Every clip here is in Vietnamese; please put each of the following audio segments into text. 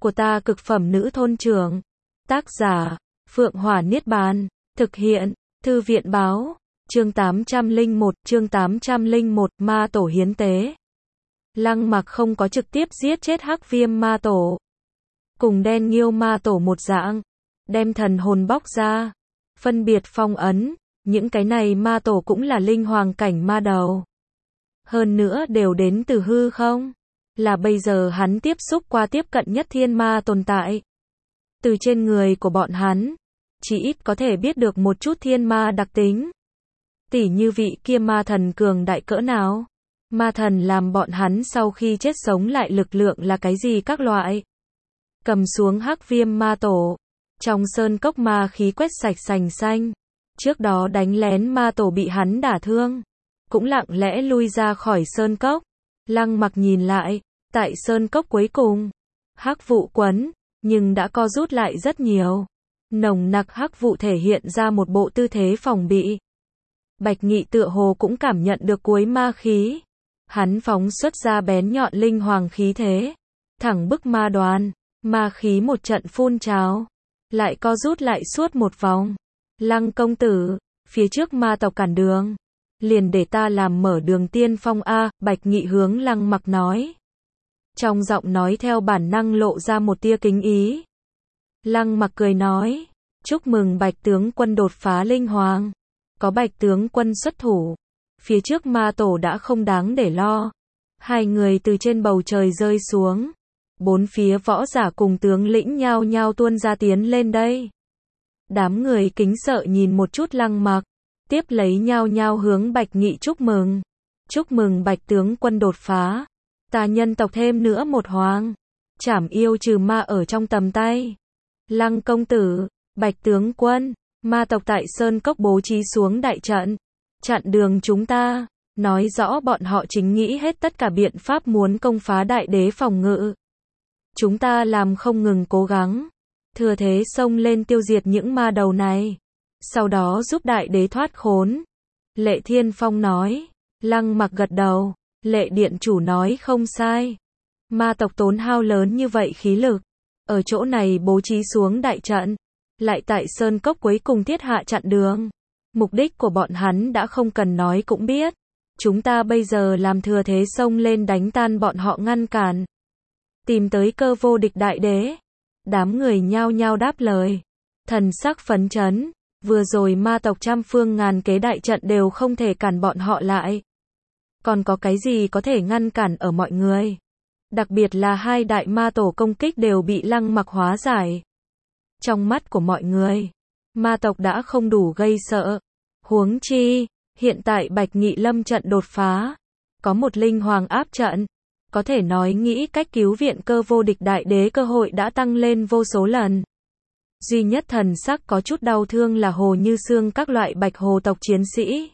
của ta cực phẩm nữ thôn trưởng. Tác giả, Phượng Hỏa Niết Bàn. Thực hiện, Thư viện báo. Chương 801, Ma Tổ hiến tế. Lăng Mặc không có trực tiếp giết chết Hắc Viêm Ma Tổ. Cùng Đen Nghiêu Ma Tổ một dạng. Đem thần hồn bóc ra. Phân biệt phong ấn. Những cái này ma tổ cũng là linh hoàng cảnh ma đầu. Hơn nữa đều đến từ hư không. Là bây giờ hắn tiếp xúc qua tiếp cận nhất thiên ma tồn tại. Từ trên người của bọn hắn, chỉ ít có thể biết được một chút thiên ma đặc tính. Tỉ như vị kia ma thần cường đại cỡ nào. Ma thần làm bọn hắn sau khi chết sống lại lực lượng là cái gì các loại. Cầm xuống Hắc Viêm Ma Tổ. Trong sơn cốc ma khí quét sạch sành xanh. Trước đó đánh lén ma tổ bị hắn đả thương. Cũng lặng lẽ lui ra khỏi sơn cốc. Lăng Mặc nhìn lại. Tại sơn cốc cuối cùng. Hắc vụ quấn. Nhưng đã co rút lại rất nhiều. Nồng nặc hắc vụ thể hiện ra một bộ tư thế phòng bị. Bạch Nghị tựa hồ cũng cảm nhận được cuối ma khí. Hắn phóng xuất ra bén nhọn linh hoàng khí thế. Thẳng bức ma đoàn. Ma khí một trận phun trào. Lại co rút lại suốt một vòng. Lăng công tử, phía trước ma tộc cản đường. Liền để ta làm mở đường tiên phong A, Bạch Nghị hướng Lăng Mặc nói. Trong giọng nói theo bản năng lộ ra một tia kính ý. Lăng Mặc cười nói, chúc mừng Bạch tướng quân đột phá linh hoàng. Có Bạch tướng quân xuất thủ. Phía trước ma tổ đã không đáng để lo. Hai người từ trên bầu trời rơi xuống. Bốn phía võ giả cùng tướng lĩnh nhao nhao tuôn ra tiến lên đây. Đám người kính sợ nhìn một chút Lăng Mặc, tiếp lấy nhao nhao hướng Bạch Nghị chúc mừng. Chúc mừng Bạch tướng quân đột phá. Ta nhân tộc thêm nữa một hoàng. Trảm yêu trừ ma ở trong tầm tay. Lăng công tử, Bạch tướng quân, ma tộc tại Sơn Cốc bố trí xuống đại trận. Chặn đường chúng ta. Nói rõ bọn họ chính nghĩ hết tất cả biện pháp muốn công phá đại đế phòng ngự. Chúng ta làm không ngừng cố gắng. Thừa thế xông lên tiêu diệt những ma đầu này. Sau đó giúp đại đế thoát khốn. Lệ Thiên Phong nói. Lăng Mặc gật đầu. Lệ điện chủ nói không sai. Ma tộc tốn hao lớn như vậy khí lực. Ở chỗ này bố trí xuống đại trận. Lại tại sơn cốc cuối cùng thiết hạ chặn đường. Mục đích của bọn hắn đã không cần nói cũng biết. Chúng ta bây giờ làm thừa thế xông lên đánh tan bọn họ ngăn cản. Tìm tới cơ vô địch đại đế. Đám người nhao nhao đáp lời. Thần sắc phấn chấn. Vừa rồi ma tộc trăm phương ngàn kế đại trận đều không thể cản bọn họ lại. Còn có cái gì có thể ngăn cản ở mọi người? Đặc biệt là hai đại ma tổ công kích đều bị Lăng Mặc hóa giải. Trong mắt của mọi người, ma tộc đã không đủ gây sợ. Huống chi, hiện tại Bạch Nghị lâm trận đột phá. Có một linh hoàng áp trận. Có thể nói nghĩ cách cứu viện cơ vô địch đại đế cơ hội đã tăng lên vô số lần. Duy nhất thần sắc có chút đau thương là Hồ Như Sương các loại bạch hồ tộc chiến sĩ.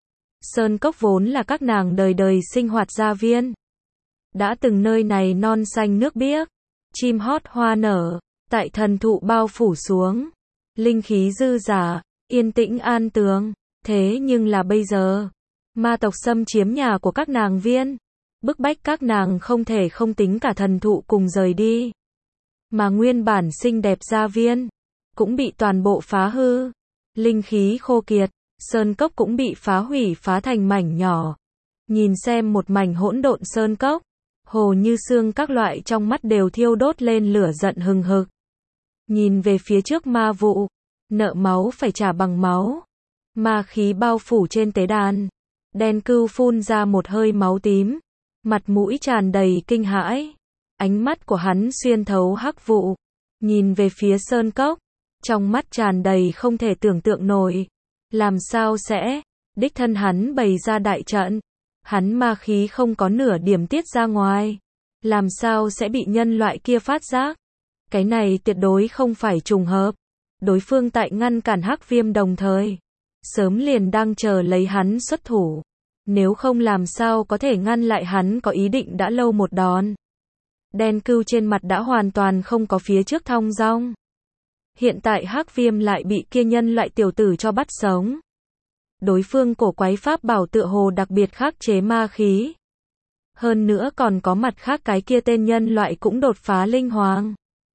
Sơn Cốc vốn là các nàng đời đời sinh hoạt gia viên. Đã từng nơi này non xanh nước biếc, chim hót hoa nở, tại thần thụ bao phủ xuống. Linh khí dư dả, yên tĩnh an tường. Thế nhưng là bây giờ, ma tộc xâm chiếm nhà của các nàng viên. Bức bách các nàng không thể không tính cả thần thụ cùng rời đi. Mà nguyên bản xinh đẹp gia viên cũng bị toàn bộ phá hư. Linh khí khô kiệt, sơn cốc cũng bị phá hủy phá thành mảnh nhỏ. Nhìn xem một mảnh hỗn độn sơn cốc, Hồ Như Sương các loại trong mắt đều thiêu đốt lên lửa giận hừng hực. Nhìn về phía trước ma vụ, nợ máu phải trả bằng máu. Ma khí bao phủ trên tế đàn. Đen Cưu phun ra một hơi máu tím. Mặt mũi tràn đầy kinh hãi. Ánh mắt của hắn xuyên thấu hắc vụ. Nhìn về phía sơn cốc. Trong mắt tràn đầy không thể tưởng tượng nổi. Làm sao sẽ? Đích thân hắn bày ra đại trận. Hắn ma khí không có nửa điểm tiết ra ngoài. Làm sao sẽ bị nhân loại kia phát giác? Cái này tuyệt đối không phải trùng hợp. Đối phương tại ngăn cản Hắc Viêm đồng thời. Sớm liền đang chờ lấy hắn xuất thủ. Nếu không làm sao có thể ngăn lại hắn có ý định đã lâu một đòn. Đen Cưu trên mặt đã hoàn toàn không có phía trước thong dong. Hiện tại Hắc Viêm lại bị kia nhân loại tiểu tử cho bắt sống. Đối phương cổ quái pháp bảo tựa hồ đặc biệt khắc chế ma khí. Hơn nữa còn có mặt khác cái kia tên nhân loại cũng đột phá linh hoàng.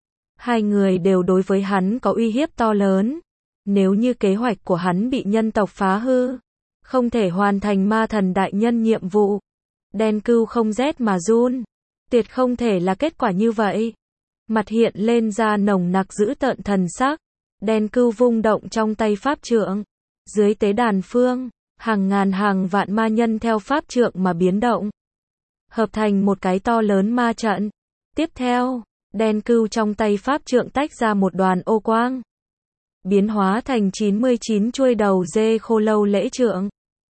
Hai người đều đối với hắn có uy hiếp to lớn. Nếu như kế hoạch của hắn bị nhân tộc phá hư, không thể hoàn thành ma thần đại nhân nhiệm vụ, đen cừu không rét mà run. Tuyệt không thể là kết quả như vậy. Mặt hiện lên ra nồng nặc dữ tợn thần sắc. Đen cừu vung động trong tay pháp trượng. Dưới tế đàn phương, hàng ngàn hàng vạn ma nhân theo pháp trượng mà biến động, hợp thành một cái to lớn ma trận. Tiếp theo, đen cừu trong tay pháp trượng tách ra một đoàn ô quang, biến hóa thành 99 chuôi đầu dê khô lâu lễ trượng.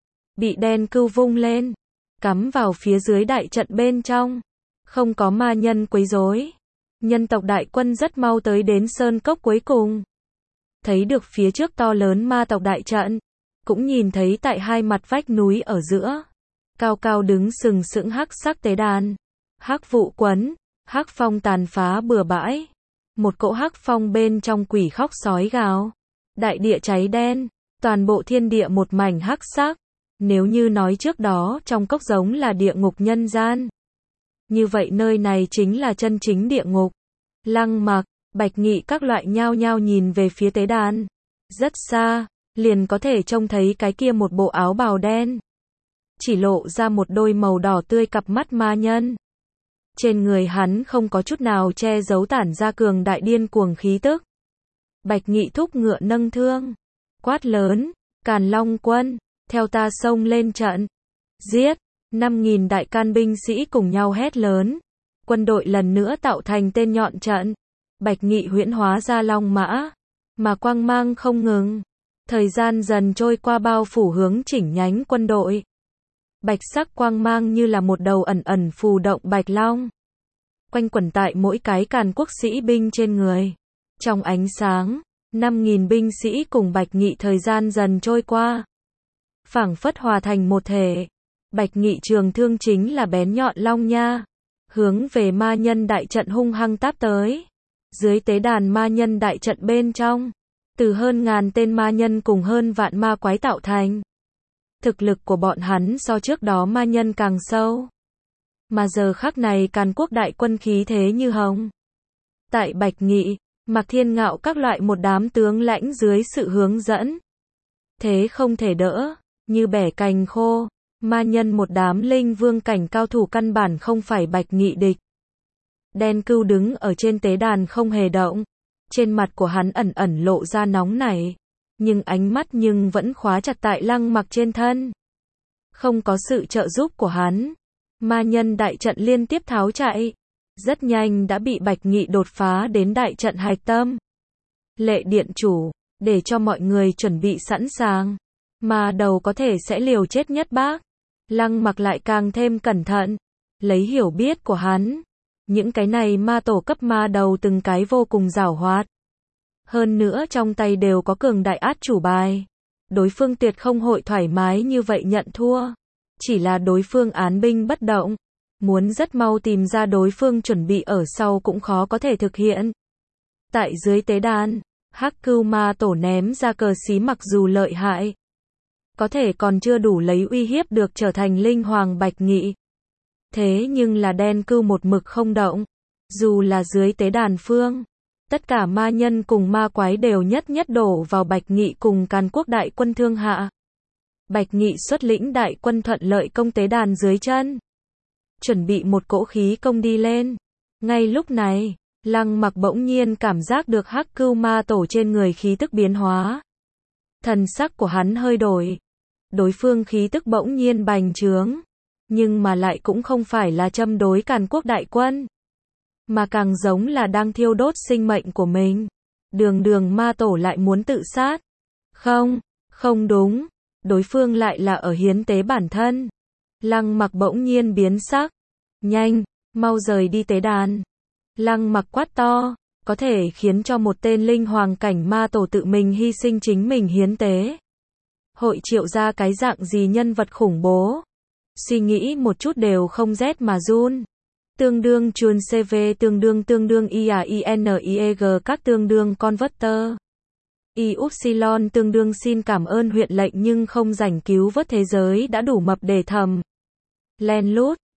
Bị đen cừu vung lên, cắm vào phía dưới đại trận bên trong. Không có ma nhân quấy rối. Nhân tộc đại quân rất mau tới đến sơn cốc cuối cùng. Thấy được phía trước to lớn ma tộc đại trận, cũng nhìn thấy tại hai mặt vách núi ở giữa, cao cao đứng sừng sững hắc sắc tế đàn. Hắc vụ quấn, hắc phong tàn phá bừa bãi. Một cỗ hắc phong bên trong quỷ khóc sói gào. Đại địa cháy đen, toàn bộ thiên địa một mảnh hắc sắc. Nếu như nói trước đó trong cốc giống là địa ngục nhân gian, như vậy nơi này chính là chân chính địa ngục. Lăng Mặc, Bạch Nghị các loại nhao nhao nhìn về phía tế đàn. Rất xa, liền có thể trông thấy cái kia một bộ áo bào đen, chỉ lộ ra một đôi màu đỏ tươi cặp mắt ma nhân. Trên người hắn không có chút nào che giấu tản ra cường đại điên cuồng khí tức. Bạch Nghị thúc ngựa nâng thương, quát lớn, Càn Long quân, theo ta xông lên trận. Giết! 5.000 đại can binh sĩ cùng nhau hét lớn. Quân đội lần nữa tạo thành tên nhọn trận. Bạch Nghị huyễn hóa ra long mã, mà quang mang không ngừng. Thời gian dần trôi qua bao phủ hướng chỉnh nhánh quân đội. Bạch sắc quang mang như là một đầu ẩn ẩn phù động bạch long, quanh quẩn tại mỗi cái càn quốc sĩ binh trên người. Trong ánh sáng, 5.000 binh sĩ cùng Bạch Nghị thời gian dần trôi qua, phảng phất hòa thành một thể. Bạch Nghị trường thương chính là bén nhọn long nha, hướng về ma nhân đại trận hung hăng táp tới. Dưới tế đàn ma nhân đại trận bên trong, từ hơn ngàn tên ma nhân cùng hơn vạn ma quái tạo thành. Thực lực của bọn hắn so trước đó ma nhân càng sâu. Mà giờ khắc này Càn Quốc đại quân khí thế như hồng. Tại Bạch Nghị, Mạc Thiên Ngạo các loại một đám tướng lãnh dưới sự hướng dẫn, thế không thể đỡ, như bẻ cành khô. Ma nhân một đám linh vương cảnh cao thủ căn bản không phải Bạch Nghị địch. Đen cừu đứng ở trên tế đàn không hề động. Trên mặt của hắn ẩn ẩn lộ ra nóng nảy, nhưng ánh mắt vẫn khóa chặt tại Lăng Mặc trên thân. Không có sự trợ giúp của hắn, ma nhân đại trận liên tiếp tháo chạy. Rất nhanh đã bị Bạch Nghị đột phá đến đại trận hạch tâm. Lệ điện chủ, để cho mọi người chuẩn bị sẵn sàng. Ma đầu có thể sẽ liều chết nhất bác. Lăng Mặc lại càng thêm cẩn thận. Lấy hiểu biết của hắn, những cái này ma tổ cấp ma đầu từng cái vô cùng giảo hoạt. Hơn nữa trong tay đều có cường đại át chủ bài. Đối phương tuyệt không hội thoải mái như vậy nhận thua. Chỉ là đối phương án binh bất động. Muốn rất mau tìm ra đối phương chuẩn bị ở sau cũng khó có thể thực hiện. Tại dưới tế đàn, Hắc Cừu ma tổ ném ra cờ xí mặc dù lợi hại, có thể còn chưa đủ lấy uy hiếp được trở thành linh hoàng Bạch Nghị. Thế nhưng là đen cừu một mực không động. Dù là dưới tế đàn phương, tất cả ma nhân cùng ma quái đều nhất nhất đổ vào Bạch Nghị cùng Càn Quốc đại quân thương hạ. Bạch Nghị xuất lĩnh đại quân thuận lợi công tế đàn dưới chân, chuẩn bị một cỗ khí công đi lên. Ngay lúc này, Lăng Mặc bỗng nhiên cảm giác được Hắc Cừu ma tổ trên người khí tức biến hóa. Thần sắc của hắn hơi đổi. Đối phương khí tức bỗng nhiên bành trướng, nhưng mà lại cũng không phải là châm đối Càn Quốc đại quân, mà càng giống là đang thiêu đốt sinh mệnh của mình. Đường ma tổ lại muốn tự sát. Không, không đúng. Đối phương lại là ở hiến tế bản thân. Lăng Mặc bỗng nhiên biến sắc. Nhanh, mau rời đi tế đàn. Lăng Mặc quát to, có thể khiến cho một tên linh hoàng cảnh ma tổ tự mình hy sinh chính mình hiến tế. Hội triệu ra cái dạng gì nhân vật khủng bố. Suy nghĩ một chút đều không rét mà run. Tương đương chuồn CV tương đương IAINIEG các tương đương converter. Ypsilon tương đương xin cảm ơn huyện lệnh nhưng không rảnh cứu vớt thế giới đã đủ mập để thầm. Len lút,